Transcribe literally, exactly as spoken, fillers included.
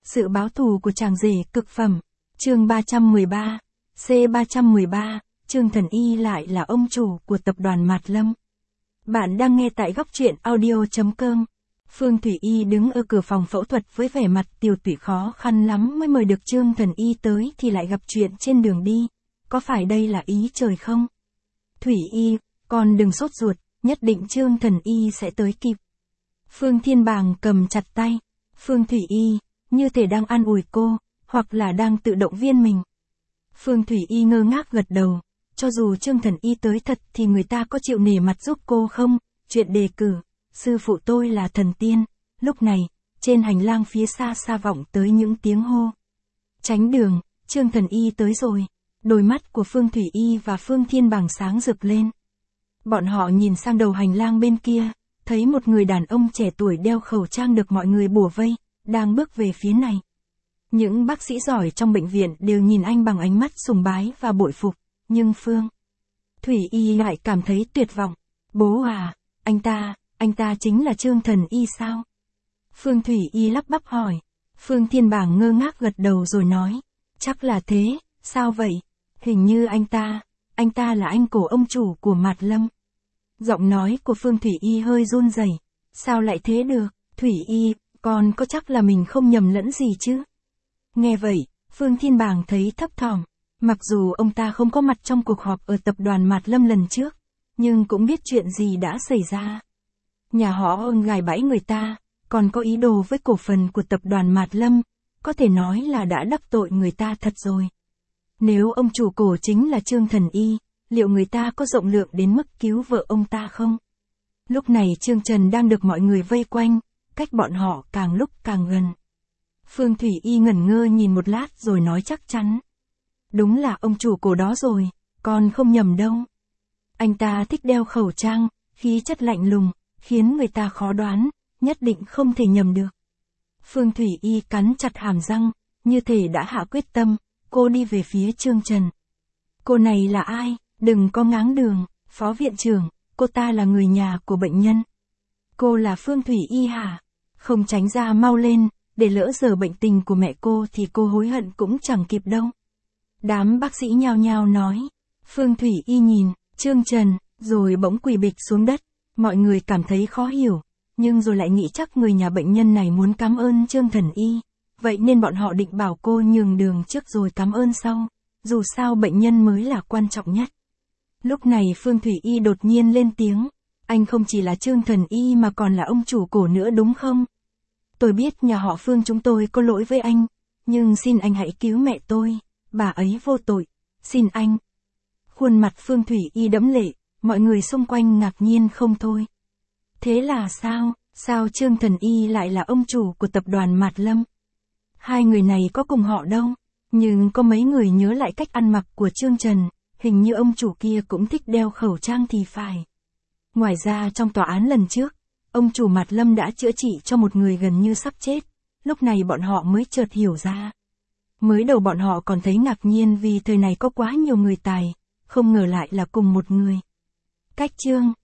Sự báo thù của chàng rể cực phẩm. Chương ba trăm mười ba. C ba trăm mười ba, Trương Thần Y lại là ông chủ của tập đoàn Mạt Lâm. Bạn đang nghe tại góc truyện audio chấm com. Phương Thủy Y đứng ở cửa phòng phẫu thuật với vẻ mặt tiều tụy, khó khăn lắm mới mời được Trương Thần Y tới thì lại gặp chuyện trên đường đi. Có phải đây là ý trời không? Thủy Y, con đừng sốt ruột, nhất định Trương Thần Y sẽ tới kịp. Phương Thiên Bàng cầm chặt tay Phương Thủy Y, như thể đang an ủi cô, hoặc là đang tự động viên mình. Phương Thủy Y ngơ ngác gật đầu, cho dù Trương Thần Y tới thật thì người ta có chịu nể mặt giúp cô không? Chuyện đề cử, sư phụ tôi là thần tiên. Lúc này, trên hành lang phía xa xa vọng tới những tiếng hô. Tránh đường, Trương Thần Y tới rồi. Đôi mắt của Phương Thủy Y và Phương Thiên Bàng sáng rực lên. Bọn họ nhìn sang đầu hành lang bên kia, thấy một người đàn ông trẻ tuổi đeo khẩu trang được mọi người bủa vây, đang bước về phía này. Những bác sĩ giỏi trong bệnh viện đều nhìn anh bằng ánh mắt sùng bái và bội phục, nhưng Phương Thủy Y lại cảm thấy tuyệt vọng. Bố à, anh ta, anh ta chính là Trương Thần Y sao? Phương Thủy Y lắp bắp hỏi. Phương Thiên Bàng ngơ ngác gật đầu rồi nói, chắc là thế, sao vậy? Hình như anh ta, anh ta là anh cổ ông chủ của Mạt Lâm. Giọng nói của Phương Thủy Y hơi run rẩy. Sao lại thế được? Thủy Y, con có chắc là mình không nhầm lẫn gì chứ? Nghe vậy, Phương Thiên Bàng thấy thấp thỏm. Mặc dù ông ta không có mặt trong cuộc họp ở tập đoàn Mạt Lâm lần trước, nhưng cũng biết chuyện gì đã xảy ra. Nhà họ ôn gài bẫy người ta, còn có ý đồ với cổ phần của tập đoàn Mạt Lâm, có thể nói là đã đắc tội người ta thật rồi. Nếu ông chủ cổ chính là Trương Thần Y, liệu người ta có rộng lượng đến mức cứu vợ ông ta không? Lúc này Trương Trần đang được mọi người vây quanh, cách bọn họ càng lúc càng gần. Phương Thủy Y ngẩn ngơ nhìn một lát rồi nói chắc chắn. Đúng là ông chủ cổ đó rồi, con không nhầm đâu. Anh ta thích đeo khẩu trang, khí chất lạnh lùng, khiến người ta khó đoán, nhất định không thể nhầm được. Phương Thủy Y cắn chặt hàm răng, như thể đã hạ quyết tâm, cô đi về phía Trương Trần. Cô này là ai? Đừng có ngáng đường, Phó Viện trưởng, cô ta là người nhà của bệnh nhân. Cô là Phương Thủy Y hả? Không tránh ra mau lên, để lỡ giờ bệnh tình của mẹ cô thì cô hối hận cũng chẳng kịp đâu. Đám bác sĩ nhao nhao nói. Phương Thủy Y nhìn Trương Trần, rồi bỗng quỳ bịch xuống đất. Mọi người cảm thấy khó hiểu, nhưng rồi lại nghĩ chắc người nhà bệnh nhân này muốn cảm ơn Trương Thần Y. Vậy nên bọn họ định bảo cô nhường đường trước rồi cảm ơn sau. Dù sao bệnh nhân mới là quan trọng nhất. Lúc này Phương Thủy Y đột nhiên lên tiếng. Anh không chỉ là Trương Thần Y mà còn là ông chủ cổ nữa đúng không? Tôi biết nhà họ Phương chúng tôi có lỗi với anh, nhưng xin anh hãy cứu mẹ tôi, bà ấy vô tội, xin anh. Khuôn mặt Phương Thủy Y đẫm lệ, mọi người xung quanh ngạc nhiên không thôi. Thế là sao, sao Trương Thần Y lại là ông chủ của tập đoàn Mạt Lâm? Hai người này có cùng họ đâu, nhưng có mấy người nhớ lại cách ăn mặc của Trương Trần, hình như ông chủ kia cũng thích đeo khẩu trang thì phải. Ngoài ra trong tòa án lần trước, ông chủ Mạt Lâm đã chữa trị cho một người gần như sắp chết, lúc này bọn họ mới chợt hiểu ra. Mới đầu bọn họ còn thấy ngạc nhiên vì thời này có quá nhiều người tài, không ngờ lại là cùng một người. Cách Trương